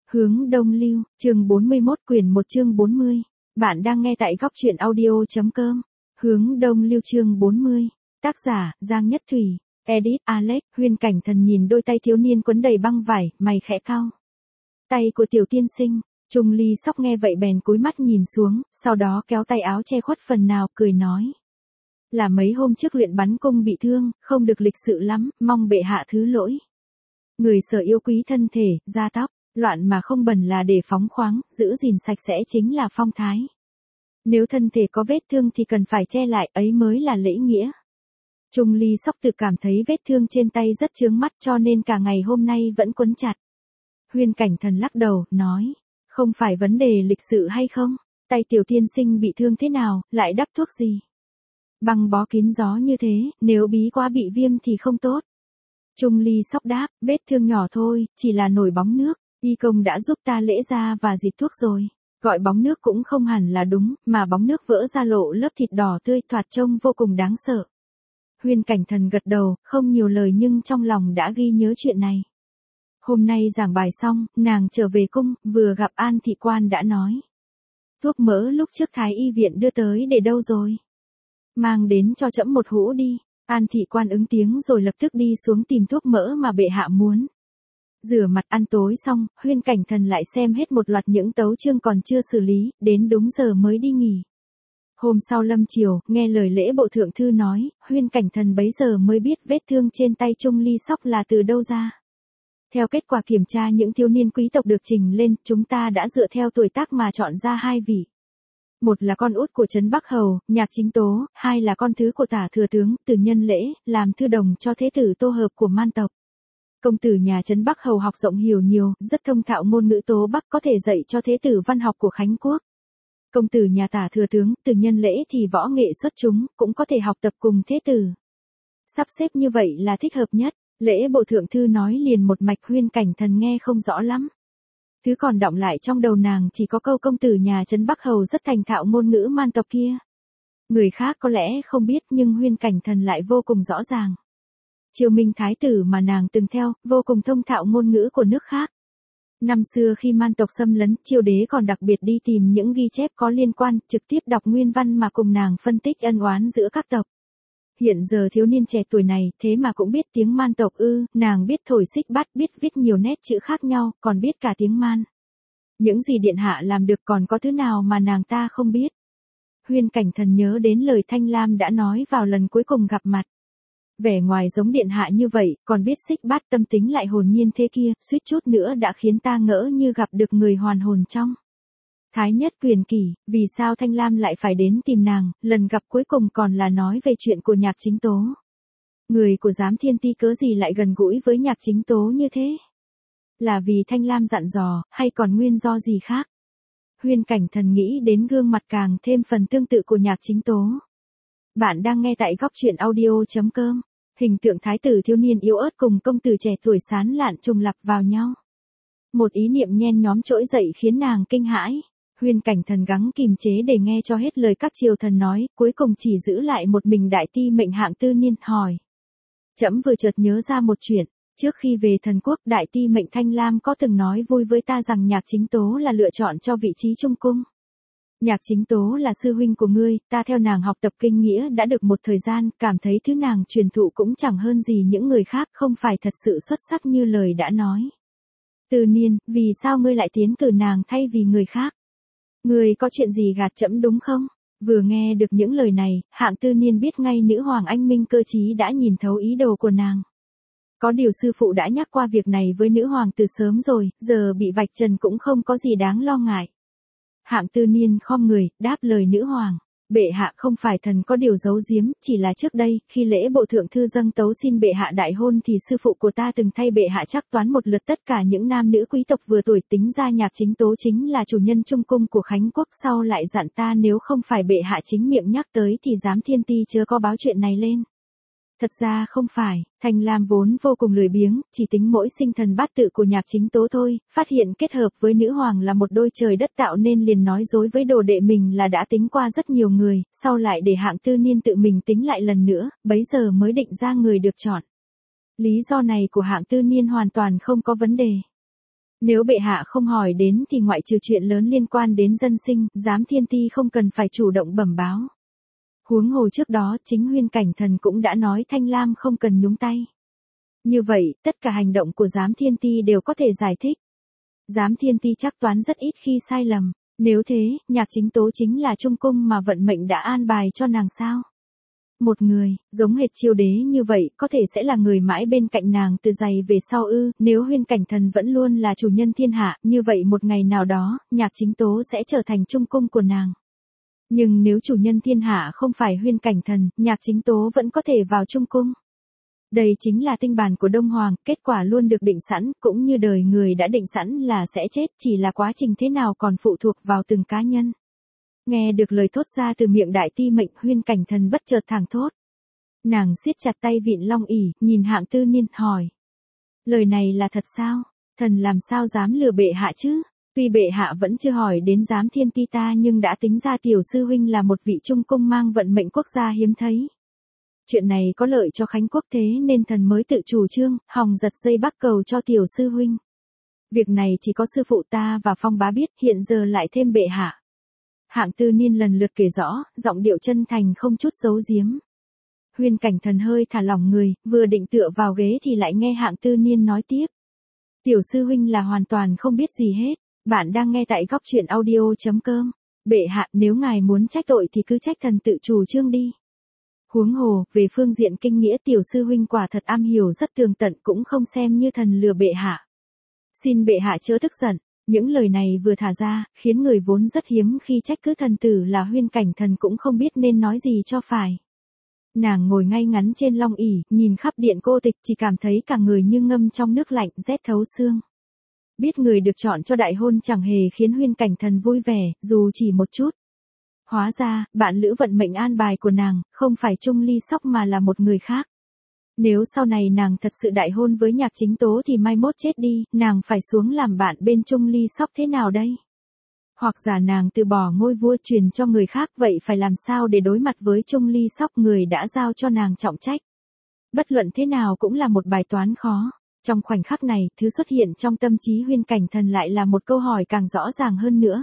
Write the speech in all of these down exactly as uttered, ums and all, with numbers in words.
Hướng đông lưu, chương bốn mươi mốt quyển một chương bốn mươi. Bạn đang nghe tại góc truyện audio.com. Hướng đông lưu chương bốn mươi. Tác giả, Giang Nhất Thủy. Edit, Alex. Huyên Cảnh Thần nhìn đôi tay thiếu niên quấn đầy băng vải, mày khẽ cau. Tay của tiểu tiên sinh. Trung Ly Sóc nghe vậy bèn cúi mắt nhìn xuống, sau đó kéo tay áo che khuất phần nào, cười nói. Là mấy hôm trước luyện bắn cung bị thương, không được lịch sự lắm, mong bệ hạ thứ lỗi. Người sở yêu quý thân thể, da tóc, loạn mà không bẩn là để phóng khoáng, giữ gìn sạch sẽ chính là phong thái. Nếu thân thể có vết thương thì cần phải che lại, ấy mới là lễ nghĩa. Trung Ly Sóc tự cảm thấy vết thương trên tay rất chướng mắt cho nên cả ngày hôm nay vẫn quấn chặt. Huyên Cảnh Thần lắc đầu, nói, không phải vấn đề lịch sự hay không, tay tiểu tiên sinh bị thương thế nào, lại đắp thuốc gì. Băng bó kín gió như thế, nếu bí quá bị viêm thì không tốt. Trung Ly Sóc đáp, vết thương nhỏ thôi, chỉ là nổi bóng nước, y công đã giúp ta lễ ra và dịt thuốc rồi. Gọi bóng nước cũng không hẳn là đúng, mà bóng nước vỡ ra lộ lớp thịt đỏ tươi thoạt trông vô cùng đáng sợ. Huyên Cảnh Thần gật đầu, không nhiều lời nhưng trong lòng đã ghi nhớ chuyện này. Hôm nay giảng bài xong, nàng trở về cung, vừa gặp An thị quan đã nói. Thuốc mỡ lúc trước Thái y viện đưa tới để đâu rồi? Mang đến cho trẫm một hũ đi. An thị quan ứng tiếng rồi lập tức đi xuống tìm thuốc mỡ mà bệ hạ muốn. Rửa mặt ăn tối xong, Huyên Cảnh Thần lại xem hết một loạt những tấu chương còn chưa xử lý, đến đúng giờ mới đi nghỉ. Hôm sau lâm chiều, nghe lời lễ bộ thượng thư nói, Huyên Cảnh Thần bấy giờ mới biết vết thương trên tay Trung Ly Sóc là từ đâu ra. Theo kết quả kiểm tra những thiếu niên quý tộc được trình lên, chúng ta đã dựa theo tuổi tác mà chọn ra hai vị. Một là con út của Trấn Bắc Hầu, Nhạc Chính Tố, hai là con thứ của Tả Thừa Tướng, Từ Nhân Lễ, làm thư đồng cho thế tử Tô Hợp của Man tộc. Công tử nhà Trấn Bắc Hầu học rộng hiểu nhiều, rất thông thạo ngôn ngữ Tố Bắc, có thể dạy cho thế tử văn học của Khánh Quốc. Công tử nhà Tả Thừa Tướng, Từ Nhân Lễ thì võ nghệ xuất chúng, cũng có thể học tập cùng thế tử. Sắp xếp như vậy là thích hợp nhất. Lễ bộ thượng thư nói liền một mạch. Huyên Cảnh Thần nghe không rõ lắm. Thứ còn đọng lại trong đầu nàng chỉ có câu công tử nhà Trấn Bắc Hầu rất thành thạo ngôn ngữ Man tộc kia. Người khác có lẽ không biết nhưng Huyên Cảnh Thần lại vô cùng rõ ràng. Triều Minh Thái tử mà nàng từng theo, vô cùng thông thạo ngôn ngữ của nước khác. Năm xưa khi Man tộc xâm lấn, Triều đế còn đặc biệt đi tìm những ghi chép có liên quan, trực tiếp đọc nguyên văn mà cùng nàng phân tích ân oán giữa các tộc. Hiện giờ thiếu niên trẻ tuổi này, thế mà cũng biết tiếng Man tộc ư, nàng biết thổi xích bát, biết viết nhiều nét chữ khác nhau, còn biết cả tiếng Man. Những gì điện hạ làm được còn có thứ nào mà nàng ta không biết. Huyên Cảnh Thần nhớ đến lời Thanh Lam đã nói vào lần cuối cùng gặp mặt. Vẻ ngoài giống điện hạ như vậy, còn biết xích bát, tâm tính lại hồn nhiên thế kia, suýt chút nữa đã khiến ta ngỡ như gặp được người hoàn hồn trong. Thái Nhất Quyền Kỷ, vì sao Thanh Lam lại phải đến tìm nàng, lần gặp cuối cùng còn là nói về chuyện của Nhạc Chính Tố. Người của Giám Thiên Ti cớ gì lại gần gũi với Nhạc Chính Tố như thế? Là vì Thanh Lam dặn dò, hay còn nguyên do gì khác? Huyên Cảnh Thần nghĩ đến gương mặt càng thêm phần tương tự của Nhạc Chính Tố. Bạn đang nghe tại góc truyện audio.com. Hình tượng thái tử thiếu niên yếu ớt cùng công tử trẻ tuổi sán lạn trùng lặp vào nhau. Một ý niệm nhen nhóm trỗi dậy khiến nàng kinh hãi. Huyên Cảnh Thần gắng kìm chế để nghe cho hết lời các triều thần nói, cuối cùng chỉ giữ lại một mình đại ti mệnh Hạng Tư Niên, hỏi. Trẫm vừa chợt nhớ ra một chuyện, trước khi về thần quốc, đại ti mệnh Thanh Lam có từng nói vui với ta rằng Nhạc Chính Tố là lựa chọn cho vị trí trung cung. Nhạc Chính Tố là sư huynh của ngươi, ta theo nàng học tập kinh nghĩa đã được một thời gian, cảm thấy thứ nàng truyền thụ cũng chẳng hơn gì những người khác, không phải thật sự xuất sắc như lời đã nói. Tư Niên, vì sao ngươi lại tiến cử nàng thay vì người khác? Ngươi có chuyện gì gạt trẫm đúng không? Vừa nghe được những lời này, Hạng Tư Niên biết ngay nữ hoàng anh minh cơ trí đã nhìn thấu ý đồ của nàng. Có điều sư phụ đã nhắc qua việc này với nữ hoàng từ sớm rồi, giờ bị vạch trần cũng không có gì đáng lo ngại. Hạng Tư Niên khom người, đáp lời nữ hoàng. Bệ hạ không phải thần có điều giấu giếm, chỉ là trước đây, khi lễ bộ thượng thư dâng tấu xin bệ hạ đại hôn thì sư phụ của ta từng thay bệ hạ trắc toán một lượt tất cả những nam nữ quý tộc vừa tuổi, tính ra Nhạc Chính Tố chính là chủ nhân trung cung của Khánh Quốc, sau lại dặn ta nếu không phải bệ hạ chính miệng nhắc tới thì Giám Thiên Ti chớ có báo chuyện này lên. Thật ra không phải, Thanh Lam vốn vô cùng lười biếng, chỉ tính mỗi sinh thần bát tự của Nhạc Chính Tố thôi, phát hiện kết hợp với nữ hoàng là một đôi trời đất tạo nên liền nói dối với đồ đệ mình là đã tính qua rất nhiều người, sau lại để Hạng Tư Niên tự mình tính lại lần nữa, bấy giờ mới định ra người được chọn. Lý do này của Hạng Tư Niên hoàn toàn không có vấn đề. Nếu bệ hạ không hỏi đến thì ngoại trừ chuyện lớn liên quan đến dân sinh, giám thiên ti không cần phải chủ động bẩm báo. Huống hồ trước đó chính Huyên Cảnh Thần cũng đã nói Thanh Lam không cần nhúng tay. Như vậy, tất cả hành động của giám thiên ti đều có thể giải thích. Giám thiên ti chắc toán rất ít khi sai lầm. Nếu thế, Nhạc Chính Tố chính là trung cung mà vận mệnh đã an bài cho nàng sao? Một người, giống hệt Chiêu Đế như vậy, có thể sẽ là người mãi bên cạnh nàng từ giày về sau ư? Nếu Huyên Cảnh Thần vẫn luôn là chủ nhân thiên hạ, như vậy một ngày nào đó, Nhạc Chính Tố sẽ trở thành trung cung của nàng. Nhưng nếu chủ nhân thiên hạ không phải Huyên Cảnh Thần, Nhạc Chính Tố vẫn có thể vào trung cung. Đây chính là tinh bản của Đông Hoàng, kết quả luôn được định sẵn, cũng như đời người đã định sẵn là sẽ chết, chỉ là quá trình thế nào còn phụ thuộc vào từng cá nhân. Nghe được lời thốt ra từ miệng đại ti mệnh, Huyên Cảnh Thần bất chợt thảng thốt. Nàng siết chặt tay vịn long ỷ, nhìn Hạng Tư Niên, hỏi. Lời này là thật sao? Thần làm sao dám lừa bệ hạ chứ? Tuy bệ hạ vẫn chưa hỏi đến giám thiên ti ta nhưng đã tính ra tiểu sư huynh là một vị trung cung mang vận mệnh quốc gia hiếm thấy. Chuyện này có lợi cho Khánh quốc thế nên thần mới tự chủ trương, hòng giật dây bắc cầu cho tiểu sư huynh. Việc này chỉ có sư phụ ta và Phong bá biết, hiện giờ lại thêm bệ hạ. Hạng Tư Niên lần lượt kể rõ, giọng điệu chân thành không chút giấu giếm. Huyên Cảnh Thần hơi thả lỏng người, vừa định tựa vào ghế thì lại nghe Hạng Tư Niên nói tiếp. Tiểu sư huynh là hoàn toàn không biết gì hết, bạn đang nghe tại góc truyện audio chấm com. Bệ hạ, nếu ngài muốn trách tội thì cứ trách thần tự chủ trương đi. Huống hồ, về phương diện kinh nghĩa tiểu sư huynh quả thật am hiểu rất tường tận, cũng không xem như thần lừa bệ hạ. Xin bệ hạ chớ tức giận. Những lời này vừa thả ra, khiến người vốn rất hiếm khi trách cứ thần tử là Huyên Cảnh Thần cũng không biết nên nói gì cho phải. Nàng ngồi ngay ngắn trên long ỷ, nhìn khắp điện cô tịch, chỉ cảm thấy cả người như ngâm trong nước lạnh, rét thấu xương. Biết người được chọn cho đại hôn chẳng hề khiến Huyên Cảnh Thần vui vẻ, dù chỉ một chút. Hóa ra, bạn lữ vận mệnh an bài của nàng, không phải Trung Ly Sóc mà là một người khác. Nếu sau này nàng thật sự đại hôn với Nhạc Chính Tố thì mai mốt chết đi, nàng phải xuống làm bạn bên Trung Ly Sóc thế nào đây? Hoặc giả nàng từ bỏ ngôi vua truyền cho người khác, vậy phải làm sao để đối mặt với Trung Ly Sóc, người đã giao cho nàng trọng trách? Bất luận thế nào cũng là một bài toán khó. Trong khoảnh khắc này, thứ xuất hiện trong tâm trí Huyên Cảnh Thần lại là một câu hỏi càng rõ ràng hơn nữa.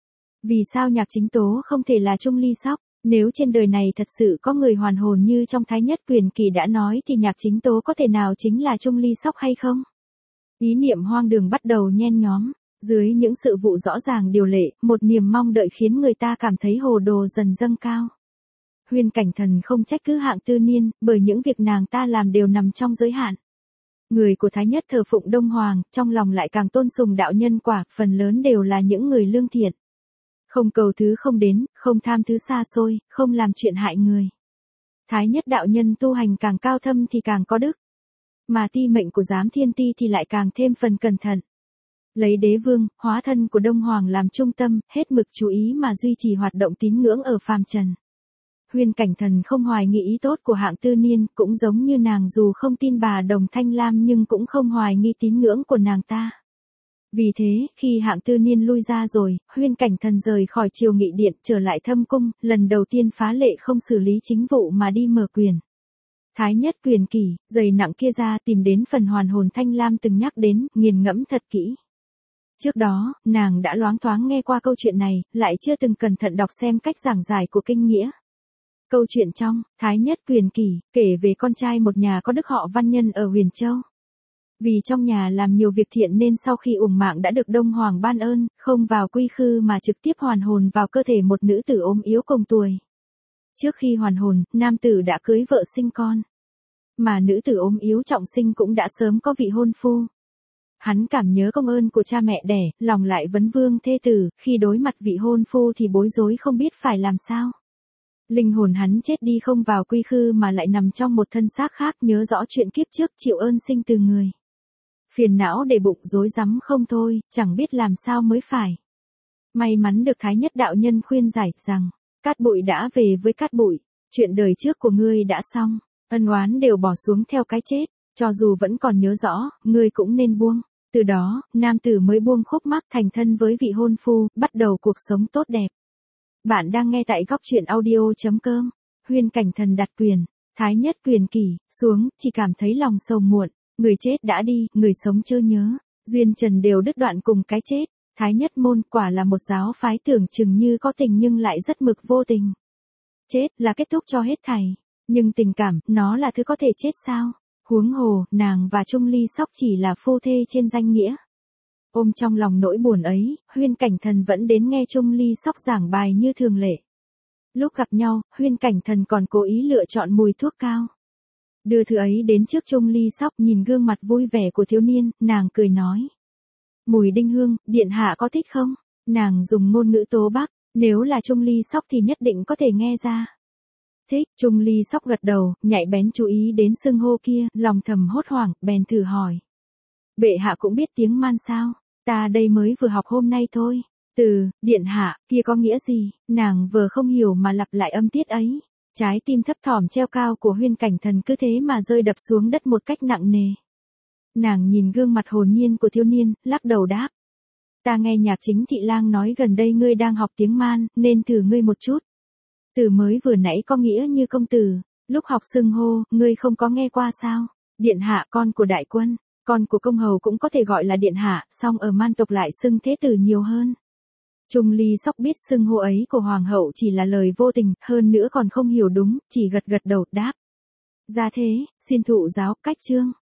Vì sao Nhạc Chính Tố không thể là Trung Ly Sóc? Nếu trên đời này thật sự có người hoàn hồn như trong Thái Nhất Quyền Kỳ đã nói thì Nhạc Chính Tố có thể nào chính là Trung Ly Sóc hay không? Ý niệm hoang đường bắt đầu nhen nhóm. Dưới những sự vụ rõ ràng điều lệ, một niềm mong đợi khiến người ta cảm thấy hồ đồ dần dâng cao. Huyên Cảnh Thần không trách cứ Hạng Tư Niên, bởi những việc nàng ta làm đều nằm trong giới hạn. Người của Thái Nhất thờ phụng Đông Hoàng, trong lòng lại càng tôn sùng đạo nhân quả, phần lớn đều là những người lương thiện. Không cầu thứ không đến, không tham thứ xa xôi, không làm chuyện hại người. Thái Nhất đạo nhân tu hành càng cao thâm thì càng có đức. Mà ti mệnh của giám thiên ti thì lại càng thêm phần cẩn thận. Lấy đế vương, hóa thân của Đông Hoàng làm trung tâm, hết mực chú ý mà duy trì hoạt động tín ngưỡng ở phàm trần. Huyên Cảnh Thần không hoài nghi ý tốt của Hạng Tư Niên, cũng giống như nàng dù không tin bà Đồng Thanh Lam nhưng cũng không hoài nghi tín ngưỡng của nàng ta. Vì thế, khi Hạng Tư Niên lui ra rồi, Huyên Cảnh Thần rời khỏi triều nghị điện trở lại thâm cung, lần đầu tiên phá lệ không xử lý chính vụ mà đi mở quyền. Thái Nhất Quyền Kỳ, dày nặng kia ra tìm đến phần hoàn hồn Thanh Lam từng nhắc đến, nghiền ngẫm thật kỹ. Trước đó, nàng đã loáng thoáng nghe qua câu chuyện này, lại chưa từng cẩn thận đọc xem cách giảng giải của kinh nghĩa. Câu chuyện trong Thái Nhất Quyền Kỳ kể về con trai một nhà có đức họ Văn Nhân ở Huyền Châu. Vì trong nhà làm nhiều việc thiện nên sau khi uổng mạng đã được Đông Hoàng ban ơn, không vào quy khư mà trực tiếp hoàn hồn vào cơ thể một nữ tử ốm yếu cùng tuổi. Trước khi hoàn hồn, nam tử đã cưới vợ sinh con. Mà nữ tử ốm yếu trọng sinh cũng đã sớm có vị hôn phu. Hắn cảm nhớ công ơn của cha mẹ đẻ, lòng lại vấn vương thê tử, khi đối mặt vị hôn phu thì bối rối không biết phải làm sao. Linh hồn hắn chết đi không vào quy khư mà lại nằm trong một thân xác khác, nhớ rõ chuyện kiếp trước chịu ơn sinh từ người. Phiền não để bụng rối rắm không thôi, chẳng biết làm sao mới phải. May mắn được Thái Nhất đạo nhân khuyên giải rằng, cát bụi đã về với cát bụi, chuyện đời trước của ngươi đã xong, ân oán đều bỏ xuống theo cái chết, cho dù vẫn còn nhớ rõ, ngươi cũng nên buông. Từ đó, nam tử mới buông khúc mắc thành thân với vị hôn phu, bắt đầu cuộc sống tốt đẹp. Bạn đang nghe tại góc truyện audio chấm com. Huyên Cảnh Thần đặt quyền, Thái Nhất Quyền Kỳ xuống, chỉ cảm thấy lòng sầu muộn. Người chết đã đi, người sống chớ nhớ. duyên trần đều đứt đoạn cùng cái chết. Thái nhất môn quả là một giáo phái tưởng chừng như có tình nhưng lại rất mực vô tình. Chết là kết thúc cho hết thảy. Nhưng tình cảm, nó là thứ có thể chết sao? Huống hồ, nàng và Trung Ly Sóc chỉ là phu thê trên danh nghĩa. Ôm trong lòng nỗi buồn ấy, Huyên Cảnh Thần vẫn đến nghe Trung Ly Sóc giảng bài như thường lệ. Lúc gặp nhau, Huyên Cảnh Thần còn cố ý lựa chọn mùi thuốc cao. Đưa thứ ấy đến trước Trung Ly Sóc, nhìn gương mặt vui vẻ của thiếu niên, nàng cười nói. Mùi đinh hương, điện hạ có thích không? Nàng dùng ngôn ngữ tố bắc, nếu là Trung Ly Sóc thì nhất định có thể nghe ra. Thích, Trung Ly Sóc gật đầu, nhạy bén chú ý đến xưng hô kia, lòng thầm hốt hoảng, bèn thử hỏi. Bệ hạ cũng biết tiếng man sao? Ta đây mới vừa học hôm nay thôi. Từ, điện hạ, kia có nghĩa gì? Nàng vừa không hiểu mà lặp lại âm tiết ấy. Trái tim thấp thỏm treo cao của Huyên Cảnh Thần cứ thế mà rơi đập xuống đất một cách nặng nề. Nàng nhìn gương mặt hồn nhiên của thiếu niên, lắc đầu đáp. Ta nghe nhạc chính thị lang nói gần đây ngươi đang học tiếng man, nên thử ngươi một chút. Từ mới vừa nãy có nghĩa như công tử, lúc học xưng hô, ngươi không có nghe qua sao? Điện hạ con của đại quân, con của công hầu cũng có thể gọi là điện hạ, song ở man tộc lại xưng thế tử nhiều hơn. Trung Ly Sóc biết xưng hô ấy của hoàng hậu chỉ là lời vô tình, hơn nữa còn không hiểu đúng, chỉ gật gật đầu đáp. Ra thế, xin thụ giáo cách chương.